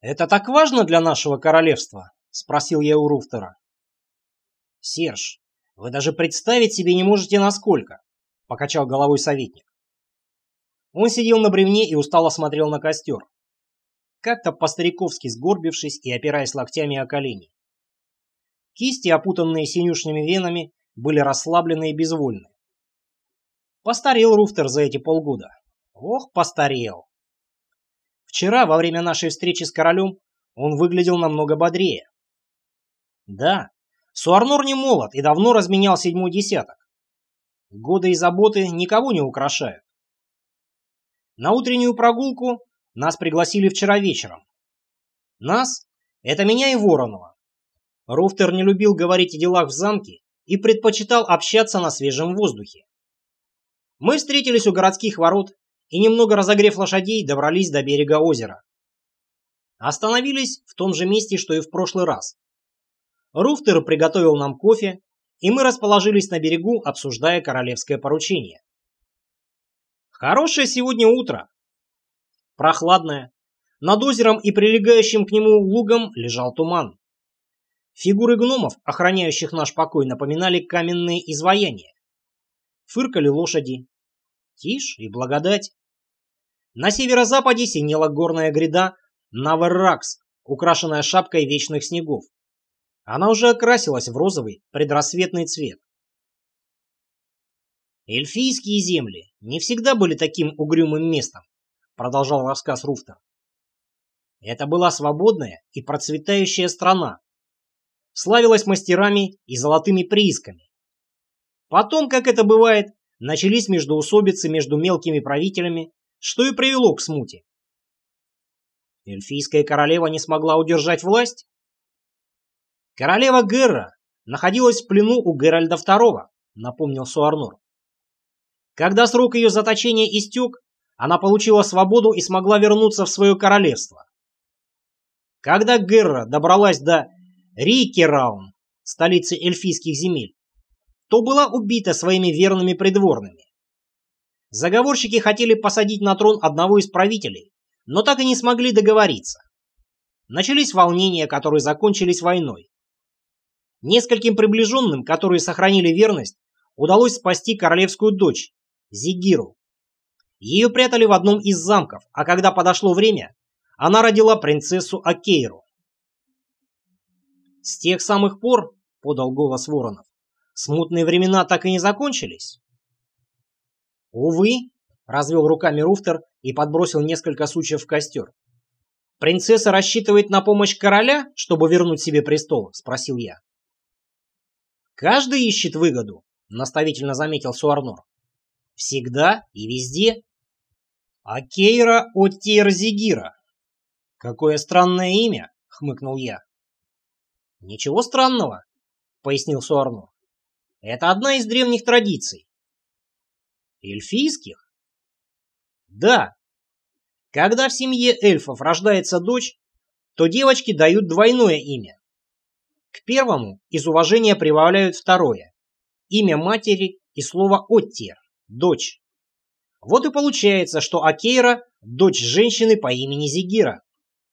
«Это так важно для нашего королевства?» — спросил я у Руфтера. «Серж, вы даже представить себе не можете, насколько», — покачал головой советник. Он сидел на бревне и устало смотрел на костер, как-то по-стариковски сгорбившись и опираясь локтями о колени. Кисти, опутанные синюшными венами, были расслаблены и безвольны. Постарел Руфтер за эти полгода. Ох, постарел. Вчера, во время нашей встречи с королем, он выглядел намного бодрее. Да, Суарнор не молод и давно разменял 7-й десяток. Годы и заботы никого не украшают. На утреннюю прогулку нас пригласили вчера вечером. Нас — это меня и Воронова. Руфтер не любил говорить о делах в замке и предпочитал общаться на свежем воздухе. Мы встретились у городских ворот и, немного разогрев лошадей, добрались до берега озера. Остановились в том же месте, что и в прошлый раз. Руфтер приготовил нам кофе, и мы расположились на берегу, обсуждая королевское поручение. Хорошее сегодня утро. Прохладное. Над озером и прилегающим к нему лугом лежал туман. Фигуры гномов, охраняющих наш покой, напоминали каменные изваяния. Фыркали лошади. Тишь и благодать. На северо-западе синела горная гряда Наверракс, украшенная шапкой вечных снегов. Она уже окрасилась в розовый предрассветный цвет. «Эльфийские земли не всегда были таким угрюмым местом», — продолжал рассказ Руфтер. «Это была свободная и процветающая страна. Славилась мастерами и золотыми приисками. Потом, как это бывает, начались междоусобицы между мелкими правителями, что и привело к смуте. Эльфийская королева не смогла удержать власть. Королева Герра находилась в плену у Геральда II, напомнил Суарнор. Когда срок ее заточения истек, она получила свободу и смогла вернуться в свое королевство. Когда Герра добралась до Рикераун, столицы эльфийских земель, то была убита своими верными придворными. Заговорщики хотели посадить на трон одного из правителей, но так и не смогли договориться. Начались волнения, которые закончились войной. Нескольким приближенным, которые сохранили верность, удалось спасти королевскую дочь, Зигиру. Ее прятали в одном из замков, а когда подошло время, она родила принцессу Акейру. «С тех самых пор, — подал голос Воронов, — смутные времена так и не закончились?» «Увы», — развел руками Руфтер и подбросил несколько сучьев в костер. «Принцесса рассчитывает на помощь короля, чтобы вернуть себе престол?» — спросил я. «Каждый ищет выгоду», — наставительно заметил Суарнор. «Всегда и везде. Акейра Оттиер-Зигира. Какое странное имя», — хмыкнул я. «Ничего странного», — пояснил Суарнор. «Это одна из древних традиций». «Эльфийских?» «Да. Когда в семье эльфов рождается дочь, то девочке дают двойное имя. К первому из уважения прибавляют второе – имя матери и слово «оттир» – «дочь». Вот и получается, что Акейра – дочь женщины по имени Зигира.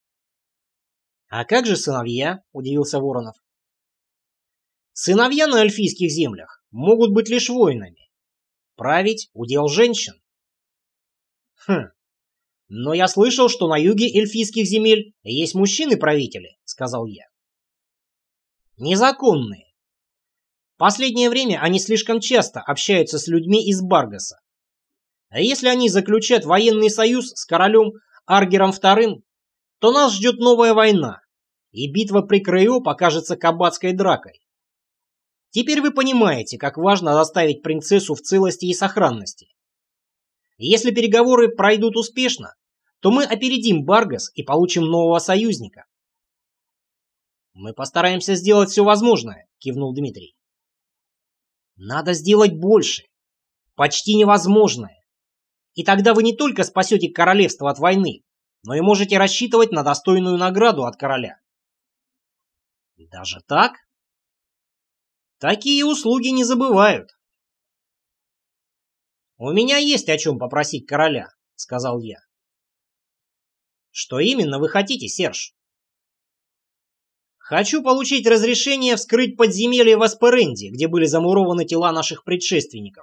«А как же сыновья?» – удивился Воронов. «Сыновья на эльфийских землях могут быть лишь воинами. Править – удел женщин». «Хм, но я слышал, что на юге эльфийских земель есть мужчины-правители», – сказал я. «Незаконные. Последнее время они слишком часто общаются с людьми из Баргаса. А если они заключат военный союз с королем Аргером II, то нас ждет новая война, и битва при Крейо покажется кабацкой дракой. Теперь вы понимаете, как важно доставить принцессу в целости и сохранности. Если переговоры пройдут успешно, то мы опередим Баргас и получим нового союзника». «Мы постараемся сделать все возможное», — кивнул Дмитрий. «Надо сделать больше. Почти невозможное. И тогда вы не только спасете королевство от войны, но и можете рассчитывать на достойную награду от короля». «Даже так?» «Такие услуги не забывают». «У меня есть о чем попросить короля», — сказал я. «Что именно вы хотите, Серж?» Хочу получить разрешение вскрыть подземелье в Асперенде, где были замурованы тела наших предшественников.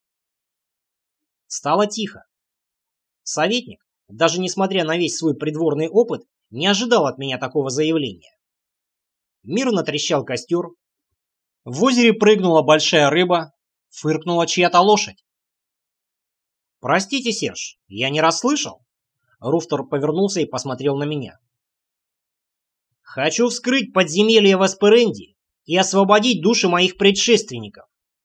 Стало тихо. Советник, даже несмотря на весь свой придворный опыт, не ожидал от меня такого заявления. Мирно трещал костер. В озере прыгнула большая рыба, фыркнула чья-то лошадь. «Простите, Серж, я не расслышал?» Руфтер повернулся и посмотрел на меня. «Хочу вскрыть подземелье в Асперенде и освободить души моих предшественников».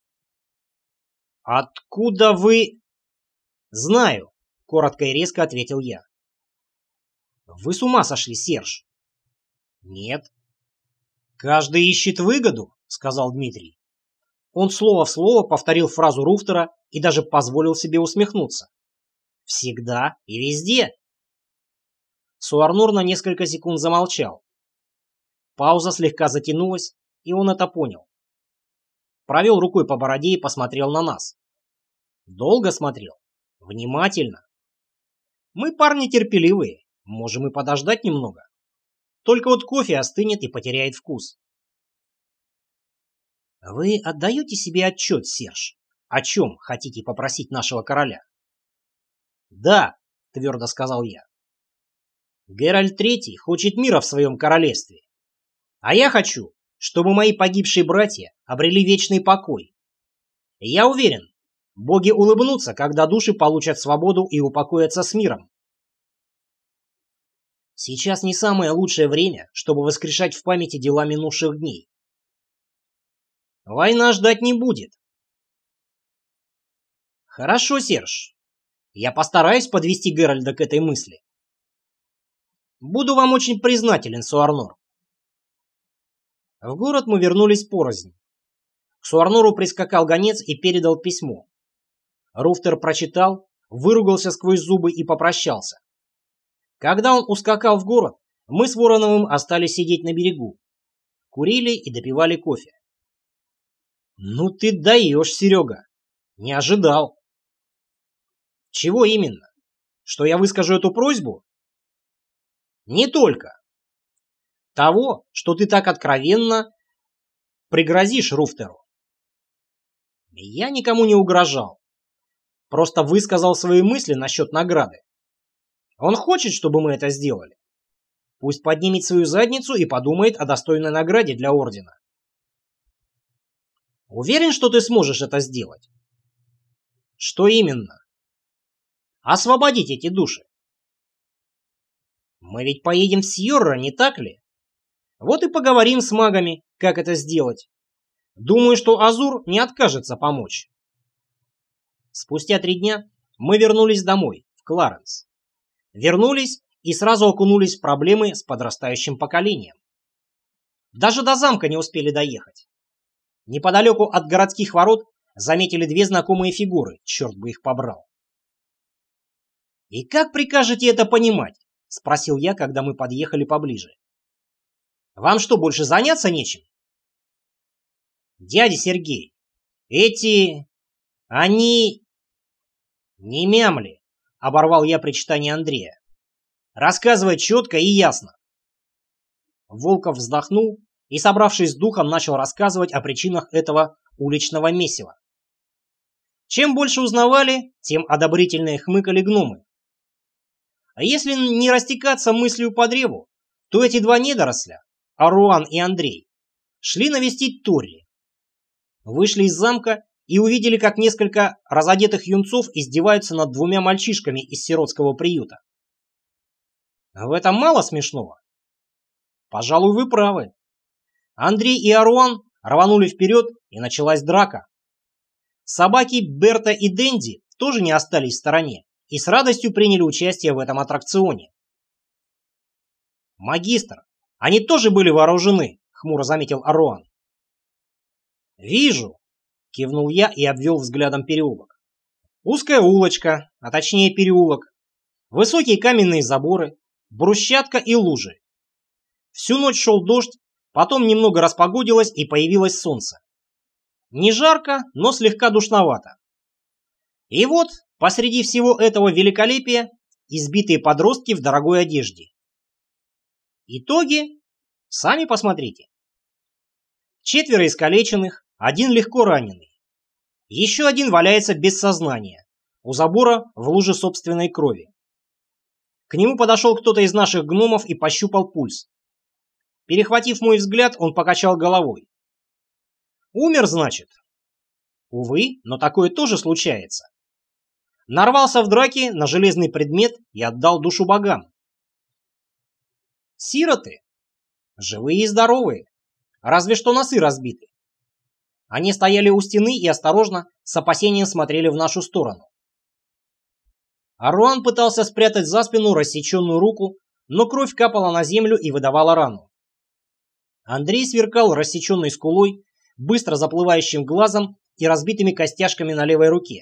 «Откуда вы...» «Знаю», — коротко и резко ответил я. «Вы с ума сошли, Серж?» «Нет». «Каждый ищет выгоду», — сказал Дмитрий. Он слово в слово повторил фразу Руфтера и даже позволил себе усмехнуться. «Всегда и везде». Суарнур на несколько секунд замолчал. Пауза слегка затянулась, и он это понял. Провел рукой по бороде и посмотрел на нас. Долго смотрел. Внимательно. Мы парни терпеливые, можем и подождать немного. Только вот кофе остынет и потеряет вкус. Вы отдаете себе отчет, Серж, о чем хотите попросить нашего короля? Да, твердо сказал я. Геральт III хочет мира в своем королевстве. А я хочу, чтобы мои погибшие братья обрели вечный покой. Я уверен, боги улыбнутся, когда души получат свободу и упокоятся с миром. Сейчас не самое лучшее время, чтобы воскрешать в памяти дела минувших дней. Война ждать не будет. Хорошо, Серж. Я постараюсь подвести Геральда к этой мысли. Буду вам очень признателен, Суарнор. В город мы вернулись порознь. К Суарнору прискакал гонец и передал письмо. Руфтер прочитал, выругался сквозь зубы и попрощался. Когда он ускакал в город, мы с Вороновым остались сидеть на берегу. Курили и допивали кофе. Ну ты даешь, Серега. Не ожидал. Чего именно? Что я выскажу эту просьбу? Не только. Того, что ты так откровенно пригрозишь Руфтеру. Я никому не угрожал. Просто высказал свои мысли насчет награды. Он хочет, чтобы мы это сделали. Пусть поднимет свою задницу и подумает о достойной награде для ордена. Уверен, что ты сможешь это сделать? Что именно? Освободить эти души. Мы ведь поедем в Сьорро, не так ли? Вот и поговорим с магами, как это сделать. Думаю, что Азур не откажется помочь. Спустя 3 дня мы вернулись домой, в Кларенс. Вернулись и сразу окунулись в проблемы с подрастающим поколением. Даже до замка не успели доехать. Неподалеку от городских ворот заметили 2 знакомые фигуры, черт бы их побрал. «И как прикажете это понимать?» — спросил я, когда мы подъехали поближе. «Вам что, больше заняться нечем?» «Дядя Сергей, они...» «Не мямли», — оборвал я причитание Андрея. «Рассказывай четко и ясно». Волков вздохнул и, собравшись с духом, начал рассказывать о причинах этого уличного месива. Чем больше узнавали, тем одобрительнее хмыкали гномы. А если не растекаться мыслью по древу, то эти 2 недоросля, Аруан и Андрей, шли навестить Торри. Вышли из замка и увидели, как несколько разодетых юнцов издеваются над 2 мальчишками из сиротского приюта. В этом мало смешного? Пожалуй, вы правы. Андрей и Аруан рванули вперед, и началась драка. Собаки Берта и Дэнди тоже не остались в стороне и с радостью приняли участие в этом аттракционе. «Магистр, они тоже были вооружены», — хмуро заметил Аруан. «Вижу», — кивнул я и обвел взглядом переулок. «Узкая улочка, а точнее переулок, высокие каменные заборы, брусчатка и лужи. Всю ночь шел дождь, потом немного распогодилось и появилось солнце. Не жарко, но слегка душновато. И вот посреди всего этого великолепия избитые подростки в дорогой одежде. Итоги? Сами посмотрите. 4 искалеченных, 1 легко раненый. Еще 1 валяется без сознания, у забора в луже собственной крови. К нему подошел кто-то из наших гномов и пощупал пульс. Перехватив мой взгляд, он покачал головой. Умер, значит? Увы, но такое тоже случается. Нарвался в драке на железный предмет и отдал душу богам. Сироты. Живые и здоровые. Разве что носы разбиты. Они стояли у стены и осторожно, с опасением смотрели в нашу сторону. Аруан пытался спрятать за спину рассеченную руку, но кровь капала на землю и выдавала рану. Андрей сверкал рассеченной скулой, быстро заплывающим глазом и разбитыми костяшками на левой руке.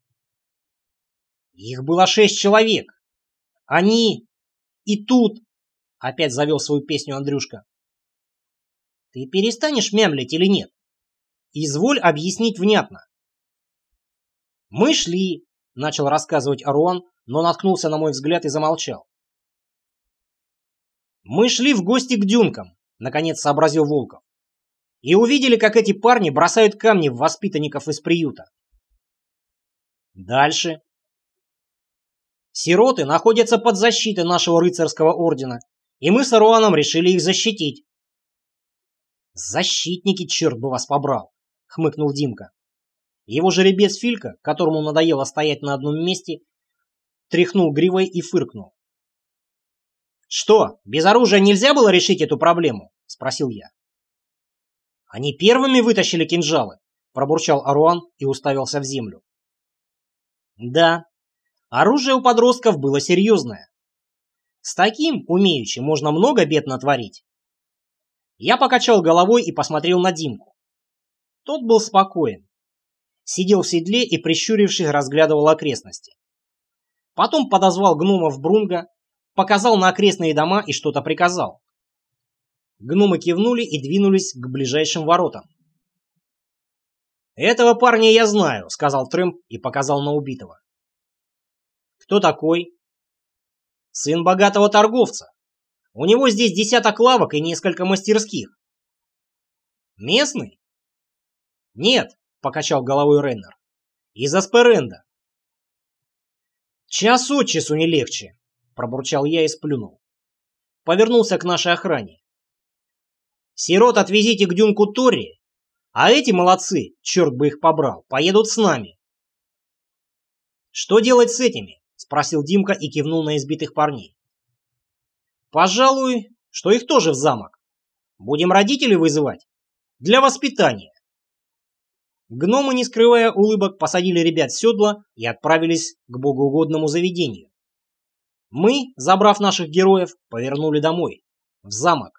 Их было 6 человек. Они... И тут... Опять завел свою песню Андрюшка. Ты перестанешь мямлить или нет? Изволь объяснить внятно. Мы шли, начал рассказывать Аруан, но наткнулся на мой взгляд и замолчал. Мы шли в гости к дюнкам, наконец сообразил Волков, и увидели, как эти парни бросают камни в воспитанников из приюта. Дальше. Сироты находятся под защитой нашего рыцарского ордена, и мы с Аруаном решили их защитить. «Защитники, черт бы вас побрал!» — хмыкнул Димка. Его жеребец Филька, которому надоело стоять на одном месте, тряхнул гривой и фыркнул. «Что, без оружия нельзя было решить эту проблему?» — спросил я. «Они первыми вытащили кинжалы», — пробурчал Аруан и уставился в землю. «Да, оружие у подростков было серьезное. С таким, умеючи, можно много бед натворить». Я покачал головой и посмотрел на Димку. Тот был спокоен. Сидел в седле и, прищурившись, разглядывал окрестности. Потом подозвал гномов Брунга, показал на окрестные дома и что-то приказал. Гномы кивнули и двинулись к ближайшим воротам. «Этого парня я знаю», — сказал Трэмп и показал на убитого. «Кто такой?» «Сын богатого торговца. У него здесь 10 лавок и несколько мастерских». «Местный?» «Нет», — покачал головой Реннер. «Из Асперенда». «Час от часу не легче», — пробурчал я и сплюнул. Повернулся к нашей охране. «Сирот отвезите к дюнку Торри, а эти молодцы, черт бы их побрал, поедут с нами». «Что делать с этими?» — спросил Димка и кивнул на избитых парней. «Пожалуй, что их тоже в замок. Будем родителей вызывать. Для воспитания». Гномы, не скрывая улыбок, посадили ребят в седла и отправились к богоугодному заведению. Мы, забрав наших героев, повернули домой, в замок.